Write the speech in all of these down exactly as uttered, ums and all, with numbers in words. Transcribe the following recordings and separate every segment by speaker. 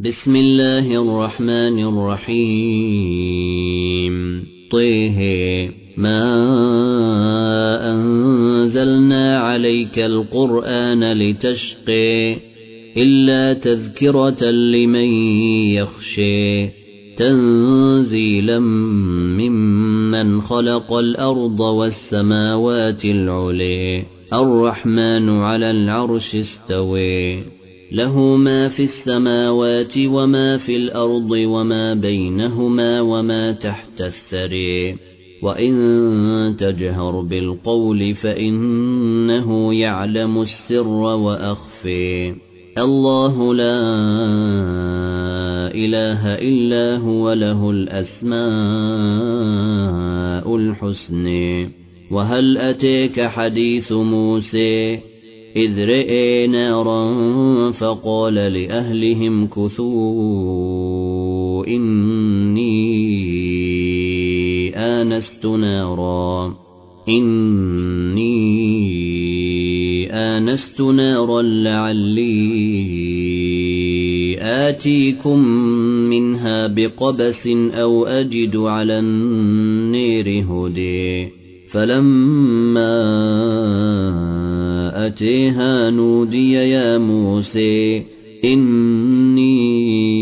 Speaker 1: بسم الله الرحمن الرحيم طه ما أنزلنا عليك القرآن لتشقي إلا تذكرة لمن يخشي تنزيلا ممن خلق الأرض والسماوات العلي الرحمن على العرش استوي له ما في السماوات وما في الأرض وما بينهما وما تحت الثري وإن تجهر بالقول فإنه يعلم السر وأخفي الله لا إله إلا هو له الأسماء الحسنى وهل أتيك حديث موسى إذ رئي نارا فقال لأهلهم كثوا إني آنست نارا إني آنست نارا لعلي آتيكم منها بقبس أو أجد على النير هدي فلما أتيها نودي يا موسى إني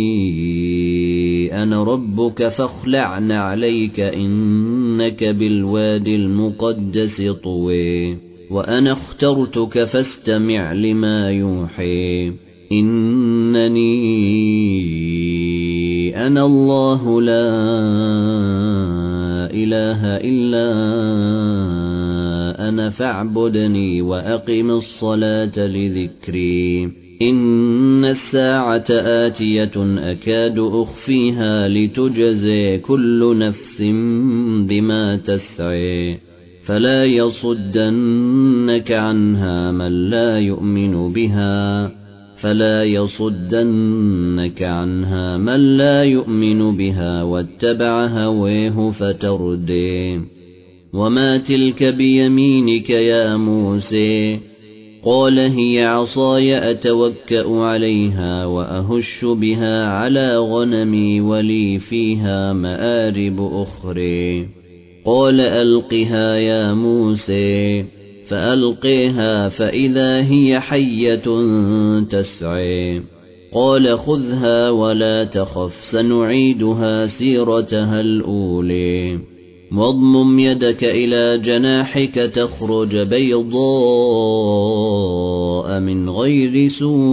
Speaker 1: أنا ربك فاخلع نعليك إنك بالواد المقدس طوي وأنا اخترتك فاستمع لما يوحي إنني أنا الله لا إله إلا أنا فاعبدني وأقم الصلاة لذكري إن الساعة آتية أكاد أخفيها لتجزي كل نفس بما تسعي فلا يصدنك عنها من لا يؤمن بها فلا يصدنك عنها من لا يؤمن بها واتبع هويه فتردي وما تلك بيمينك يا موسى قال هي عصاي أتوكأ عليها وأهش بها على غنمي ولي فيها مآرب أخرى قال ألقها يا موسى فألقيها فإذا هي حية تسعي قال خذها ولا تخف سنعيدها سيرتها الأولى واضمم يدك إلى جناحك تخرج بيضاء من غير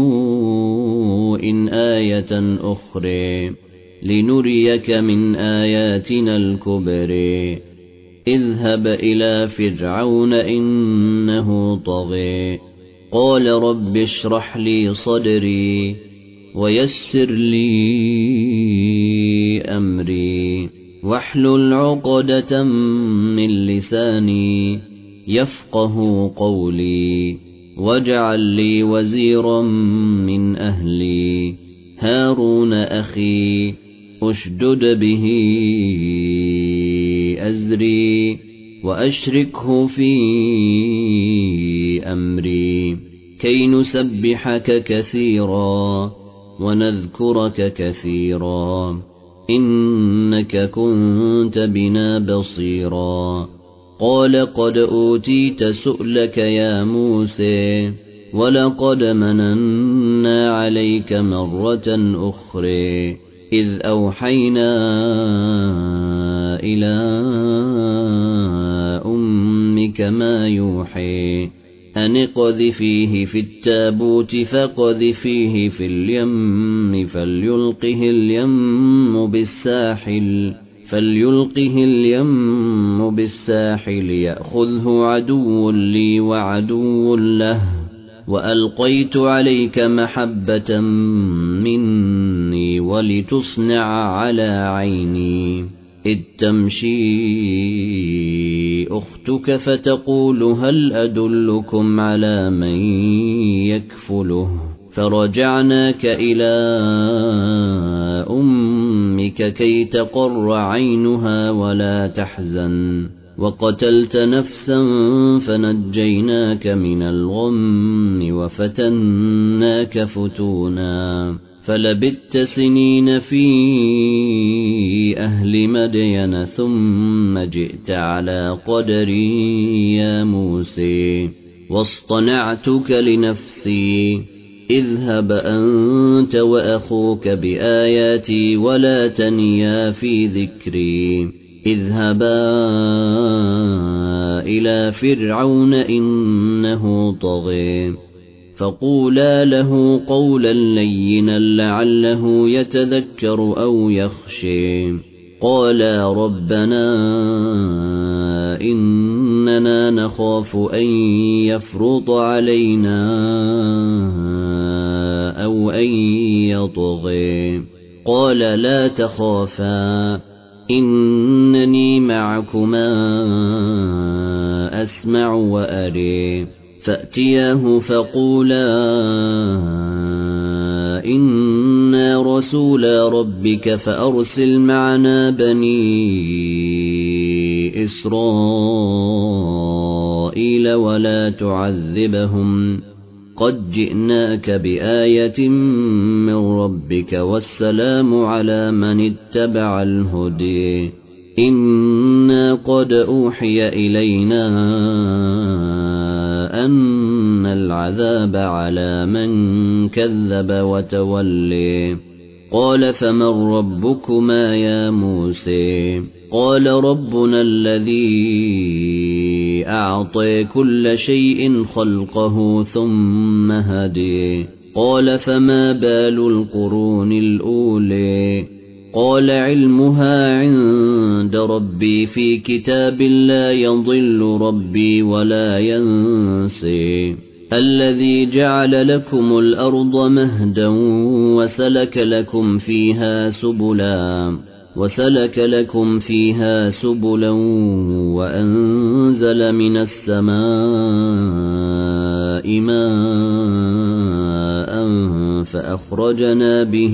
Speaker 1: سوء آية أخرى لنريك من آياتنا الكبرى اذهب إلى فرعون إنه طغى قال رب اشرح لي صدري ويسر لي أمري واحلل عقدة من لساني يفقه قولي واجعل لي وزيرا من أهلي هارون أخي أشدد به أزري وأشركه في أمري كي نسبحك كثيرا ونذكرك كثيرا إنك كنت بنا بصيرا قال قد أوتيت سؤلك يا موسى ولقد مننا عليك مرة أخرى إذ أوحينا إلى أمك ما يوحي أن اقذفيه في التابوت فاقذفيه في اليم فليلقه اليم بالساحل فليلقه اليم بالساحل يأخذه عدو لي وعدو له وألقيت عليك محبة مني ولتصنع على عيني إذ تمشي أختك فتقول هل أدلكم على من يكفله فرجعناك إلى أمك كي تقر عينها ولا تحزن وقتلت نفسا فنجيناك من الغم وفتناك فتونا فلبثت سنين في أهل مدين ثم جئت على قدري يا موسى واصطنعتك لنفسي اذهب أنت وأخوك بآياتي ولا تنيا في ذكري اذهبا إلى فرعون إنه طغى فقولا له قولا لينا لعله يتذكر أو يخشى قالا ربنا إننا نخاف أن يفرط علينا أو أن يطغى قال لا تخافا إنني معكما أسمع وأري فأتياه فقولا إنا رسولا ربك فأرسل معنا بني إسرائيل ولا تعذبهم قد جئناك بآية من ربك والسلام على من اتبع الهدي إنا قد أوحي إلينا أن العذاب على من كذب وتولي قال فمن ربكما يا موسى قال ربنا الذي أعطى كل شيء خلقه ثم هدي قال فما بال القرون الأولى قال علمها عند ربي في كتاب لا يضل ربي ولا ينسي الذي جعل لكم الأرض مهدا وسلك لكم فيها سبلا وسلك لكم فيها سبلا وأنزل من السماء ماء فأخرجنا به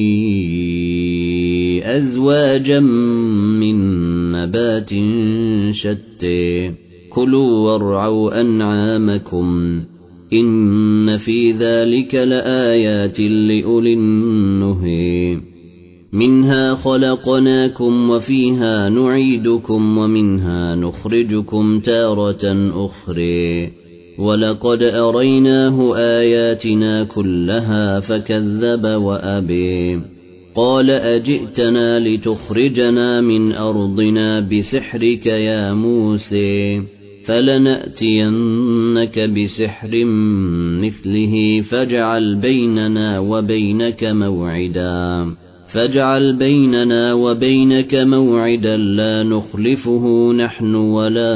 Speaker 1: أزواجا من نبات شتى كلوا وارعوا أنعامكم إن في ذلك لآيات لأولي النهي منها خلقناكم وفيها نعيدكم ومنها نخرجكم تارة أخرى ولقد أريناه آياتنا كلها فكذب وأبي قال أجئتنا لتخرجنا من أرضنا بسحرك يا موسى فلنأتينك بسحر مثله فاجعل بيننا وبينك موعدا فاجعل بيننا وبينك موعدا لا نخلفه نحن ولا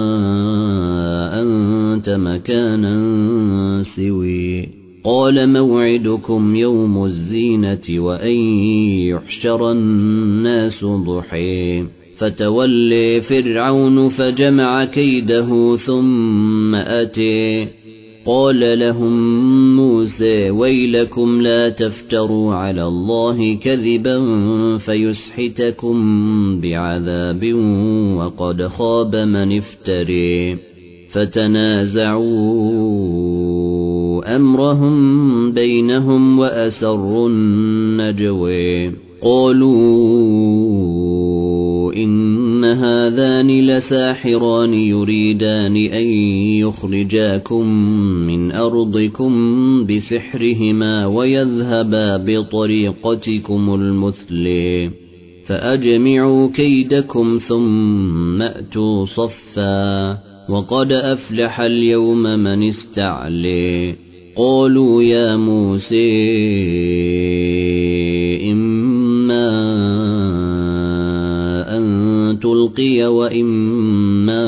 Speaker 1: أنت مكانا سوي قال موعدكم يوم الزينة وأن يحشر الناس ضحى فتولي فرعون فجمع كيده ثم أتي قال لهم موسى ويلكم لا تفتروا على الله كذبا فيسحتكم بعذاب وقد خاب من افتري فتنازعوا أمرهم بينهم وأسروا النجوى قالوا إن هذان لساحران يريدان أن يخرجاكم من أرضكم بسحرهما ويذهبا بطريقتكم المثلى فأجمعوا كيدكم ثم أتوا صفا وقد أفلح اليوم من استعلي قالوا يا موسى إما أن تلقي وإما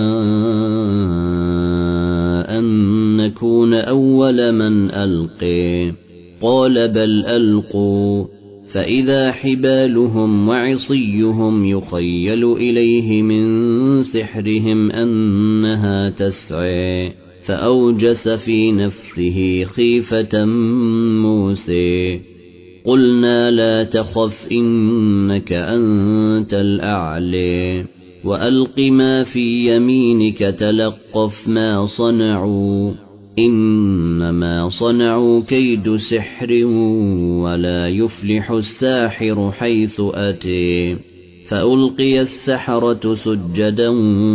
Speaker 1: أن نكون أول من ألقي قال بل ألقوا فإذا حبالهم وعصيهم يخيل إليه من سحرهم أنها تسعى فأوجس في نفسه خيفة موسى قلنا لا تخف إنك أنت الأعلى وألق ما في يمينك تلقف ما صنعوا إنما صنعوا كيد سحر ولا يفلح الساحر حيث أتي فألقي السحرة سجدا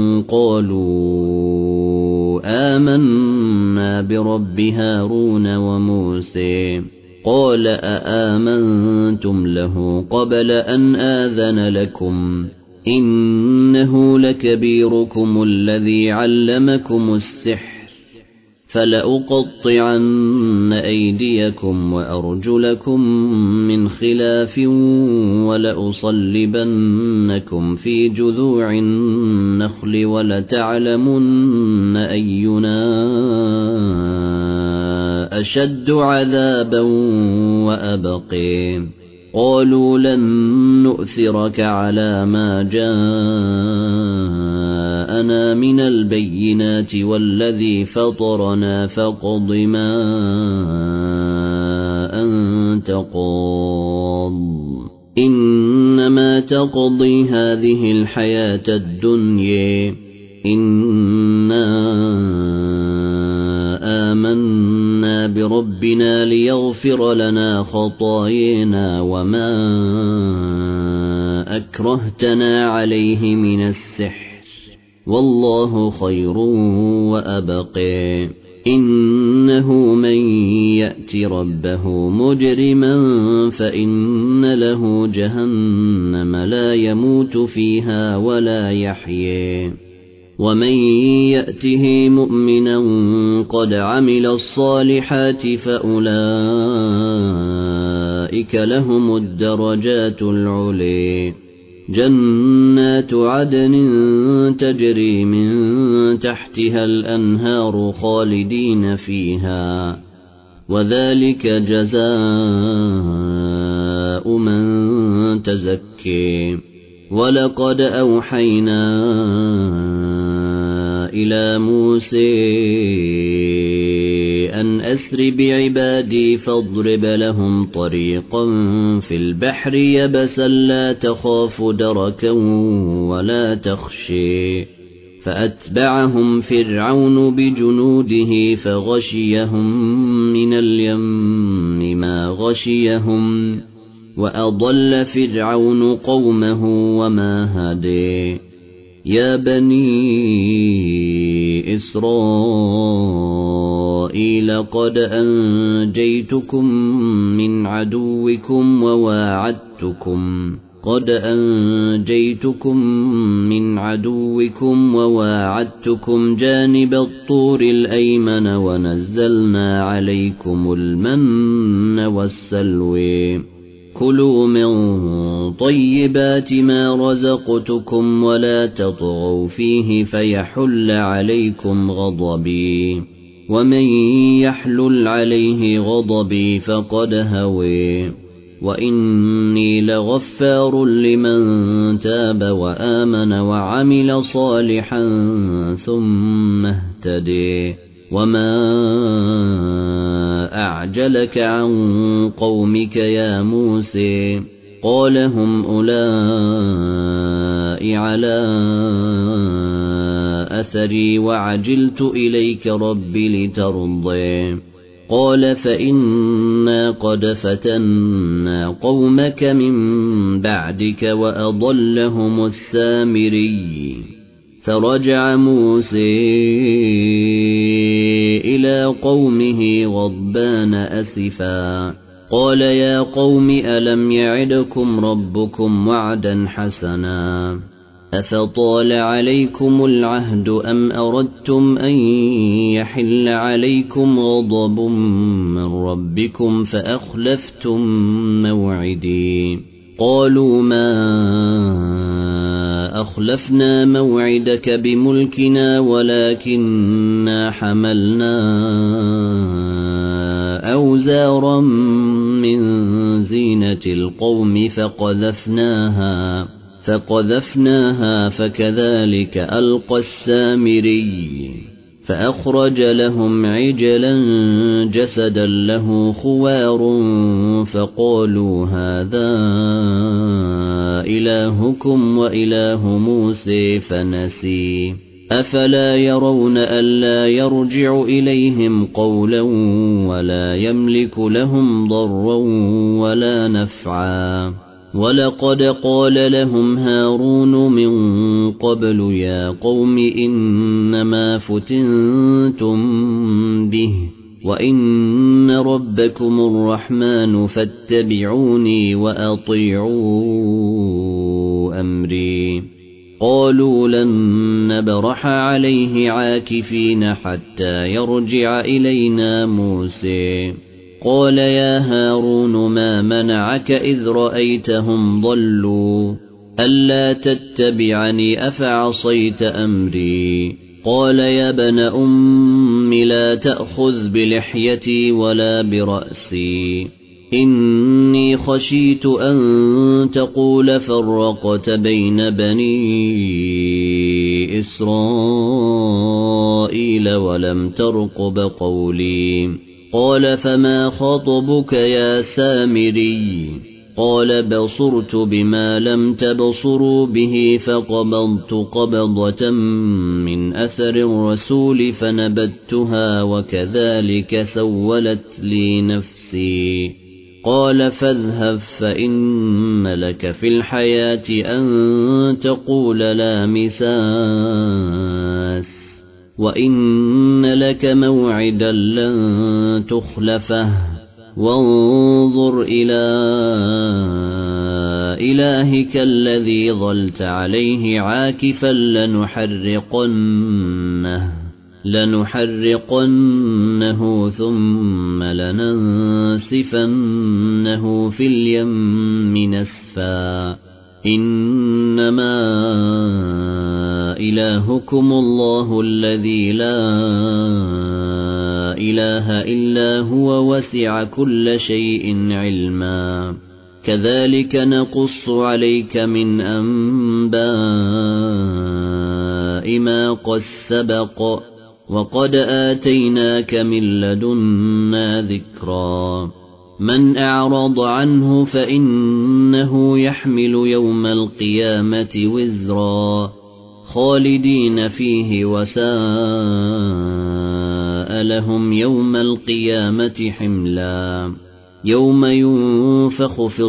Speaker 1: قالوا آمنا برب هارون وموسى قال أآمنتم له قبل أن آذن لكم إنه لكبيركم الذي علمكم السحر فلأقطعن أيديكم وأرجلكم من خلاف ولأصلبنكم في جذوع النخل ولتعلمن أينا أشد عذابا وأبقي قالوا لن نؤثرك على ما جاءنا من البينات والذي فطرنا فاقض ما أنت قاض إنما تقضي هذه الحياة الدنيا إنا آمنا بربنا ليغفر لنا خطايانا وما أكرهتنا عليه من السحر والله خير وأبقي إنه من يأت ربه مجرما فإن له جهنم لا يموت فيها ولا يحيي ومن يأته مؤمنا قد عمل الصالحات فأولئك لهم الدرجات العلي جنات عدن تجري من تحتها الأنهار خالدين فيها وذلك جزاء من تزكي ولقد أوحينا إلى موسى أن أسر بعبادي فاضرب لهم طريقا في البحر يبسا لا تخاف دركا ولا تخشي فأتبعهم فرعون بجنوده فغشيهم من اليم ما غشيهم وأضل فرعون قومه وما هدي يا بني إسرائيل قد أنجيتكم من عدوكم وواعدتكم قد أنجيتكم من عدوكم وواعدتكم جانب الطور الأيمن ونزلنا عليكم المن والسلوى كلوا من طيبات ما رزقتكم ولا تطغوا فيه فيحل عليكم غضبي ومن يحلل عليه غضبي فقد هوي وإني لغفار لمن تاب وآمن وعمل صالحا ثم اهتدي وما أعجلك عن قومك يا موسى قال هم أولئك على أثري وعجلت إليك رب لترضي قال فإنا قد فتنا قومك من بعدك وأضلهم السامري فرجع موسى إلى قومه غضبان أسفا قال يا قوم ألم يعدكم ربكم وعدا حسنا أفطال عليكم العهد أم أردتم أن يحل عليكم غضب من ربكم فأخلفتم موعدي قالوا ما أخلفنا موعدك بملكنا ولكننا حملنا أوزارا من زينة القوم فقذفناها فقذفناها فكذلك ألقى السامري فأخرج لهم عجلا جسدا له خوار فقالوا هذا إلهكم وإله موسى فنسي أفلا يرون ألا يرجع إليهم قولا ولا يملك لهم ضرا ولا نفعا ولقد قال لهم هارون من قبل يا قوم إنما فتنتم به وإن ربكم الرحمن فاتبعوني وأطيعوا أمري قالوا لن نبرح عليه عاكفين حتى يرجع إلينا موسى قال يا هارون ما منعك إذ رأيتهم ضلوا ألا تتبعني أفعصيت أمري قال يا ابن أم لا تأخذ بلحيتي ولا برأسي إني خشيت أن تقول فرقت بين بني إسرائيل ولم ترقب قولي قال فما خطبك يا سامري قال بصرت بما لم تبصروا به فقبضت قبضة من أثر الرسول فنبتها وكذلك سولت لي نفسي قال فاذهب فإن لك في الحياة أن تقول لا مساس وإن لك موعدا لن تخلفه وانظر إلى إلهك الذي ظلت عليه عاكفا لنحرقنه لنحرقنه ثم لننسفنه في اليم نسفا إنما إلهكم الله الذي لا إله إلا هو وسع كل شيء علما كذلك نقص عليك من أنباء ما قد سبق وقد آتيناك من لدنا ذكرا من أعرض عنه فإنه يحمل يوم القيامة وزرا خالدين فيه وساء لهم يوم القيامة حملا يوم ينفخ في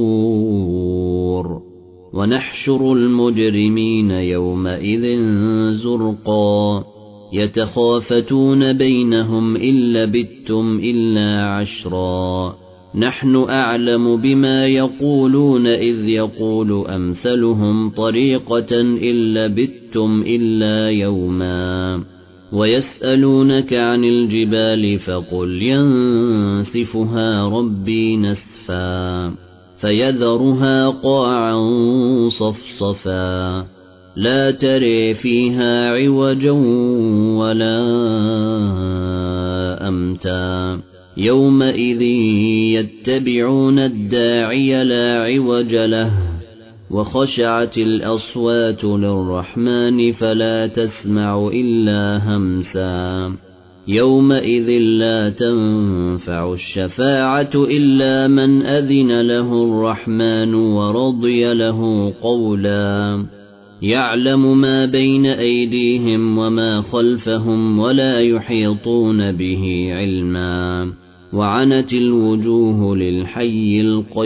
Speaker 1: الصور ونحشر المجرمين يومئذ زرقا يتخافتون بينهم إن لبثتم إلا عشرا نحن أعلم بما يقولون إذ يقول أمثلهم طريقة إن لبثتم إلا يوما ويسألونك عن الجبال فقل ينسفها ربي نسفا فيذرها قاعا صفصفا لا تري فيها عوجا ولا أمتا يومئذ يتبعون الداعي لا عوج له وخشعت الأصوات للرحمن فلا تسمع إلا همسا يومئذ لا تنفع الشفاعة إلا من أذن له الرحمن ورضي له قولا يعلم ما بين أيديهم وما خلفهم ولا يحيطون به علما وعنت الوجوه للحي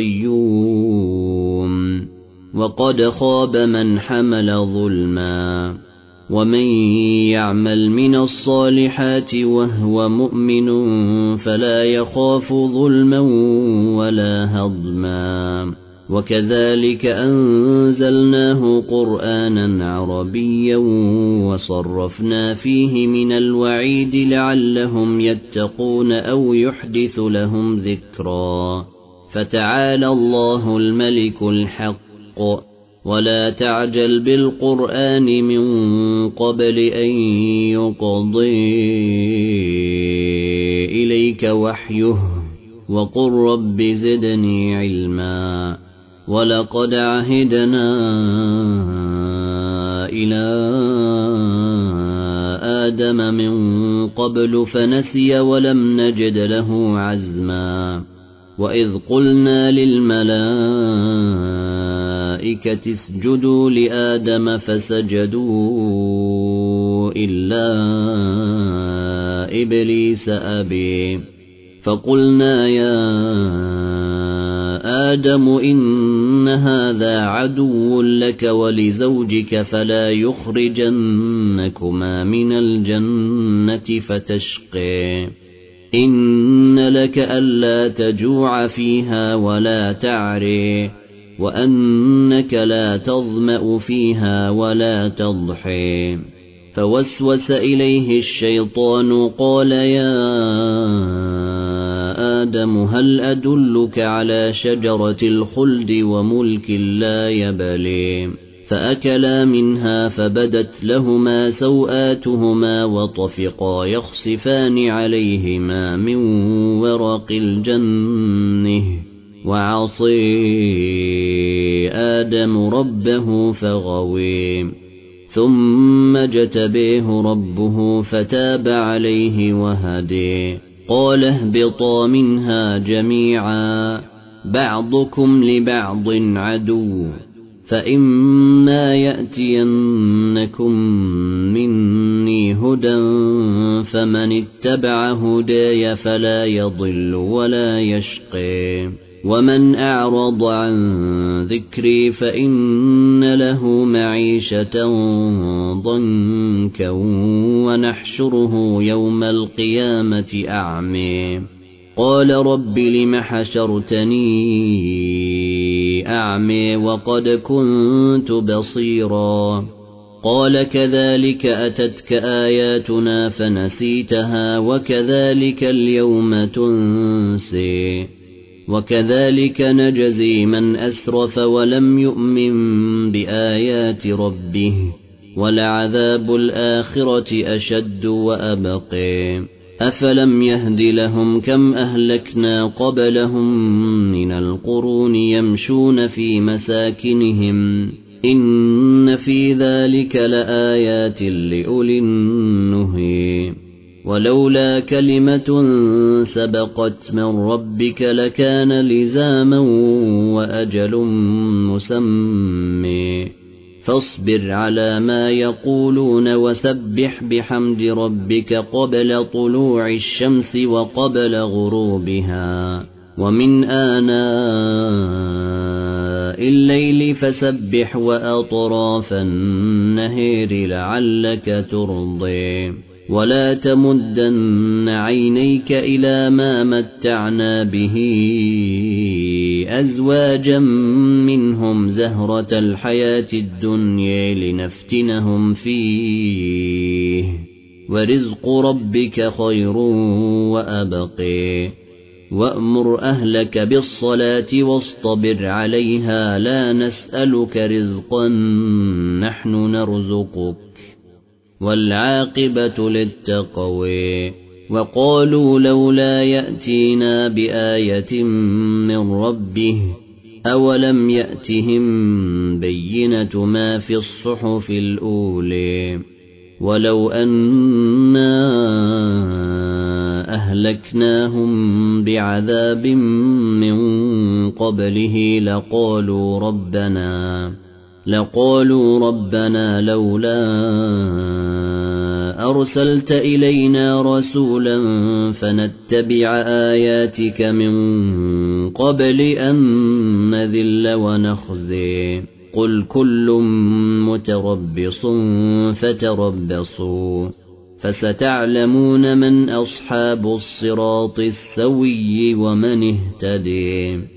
Speaker 1: القيوم وقد خاب من حمل ظلما ومن يعمل من الصالحات وهو مؤمن فلا يخاف ظلما ولا هضما وكذلك أنزلناه قرآنا عربيا وصرفنا فيه من الوعيد لعلهم يتقون أو يحدث لهم ذكرا فتعالى الله الملك الحق ولا تعجل بالقرآن من قبل أن يقضي إليك وحيه وقل رب زدني علما ولقد عهدنا إلى آدم من قبل فنسي ولم نجد له عزما وإذ قلنا للملائكة اسجدوا لآدم فسجدوا إلا إبليس أبي فقلنا يا آدم إن هذا عدو لك ولزوجك فلا يخرجنكما من الجنة فتشقي إن لك ألا تجوع فيها ولا تعري وأنك لا تظمأ فيها ولا تضحي فوسوس إليه الشيطان قال يا آدم هل أدلك على شجرة الخلد وملك لا يبلي فأكلا منها فبدت لهما سوآتهما وطفقا يخصفان عليهما من ورق الجنة وعصي آدم ربه فغوي ثم اجتبيه ربه فتاب عليه وهدي قال اهبطا منها جميعا بعضكم لبعض عدو فإما يأتينكم مني هدى فمن اتبع هداي فلا يضل ولا يشقي ومن أعرض عن ذكري فإن له معيشة ضنكا ونحشره يوم القيامة أعمي قال رب لم حشرتني أعمي وقد كنت بصيرا قال كذلك أتتك آياتنا فنسيتها وكذلك اليوم تنسي وكذلك نجزي من أسرف ولم يؤمن بآيات ربه ولعذاب الآخرة أشد وأبقي أفلم يهد لهم كم أهلكنا قبلهم من القرون يمشون في مساكنهم إن في ذلك لآيات لأولي النهي ولولا كلمة سبقت من ربك لكان لزاما وأجل مسمى فاصبر على ما يقولون وسبح بحمد ربك قبل طلوع الشمس وقبل غروبها ومن آناء الليل فسبح وأطراف النهر لعلك ترضي ولا تمدن عينيك إلى ما متعنا به أزواجا منهم زهرة الحياة الدنيا لنفتنهم فيه ورزق ربك خير وأبقي وأمر أهلك بالصلاة واصطبر عليها لا نسألك رزقا نحن نرزقك والعاقبة للتقوى وقالوا لولا يأتينا بآية من ربه أولم يأتهم بينة ما في الصحف الأولى ولو أنا أهلكناهم بعذاب من قبله لقالوا ربنا لقالوا ربنا لولا أرسلت إلينا رسولا فنتبع آياتك من قبل أن نذل ونخزي قل كل متربص فتربصوا فستعلمون من أصحاب الصراط السوي ومن اهتدي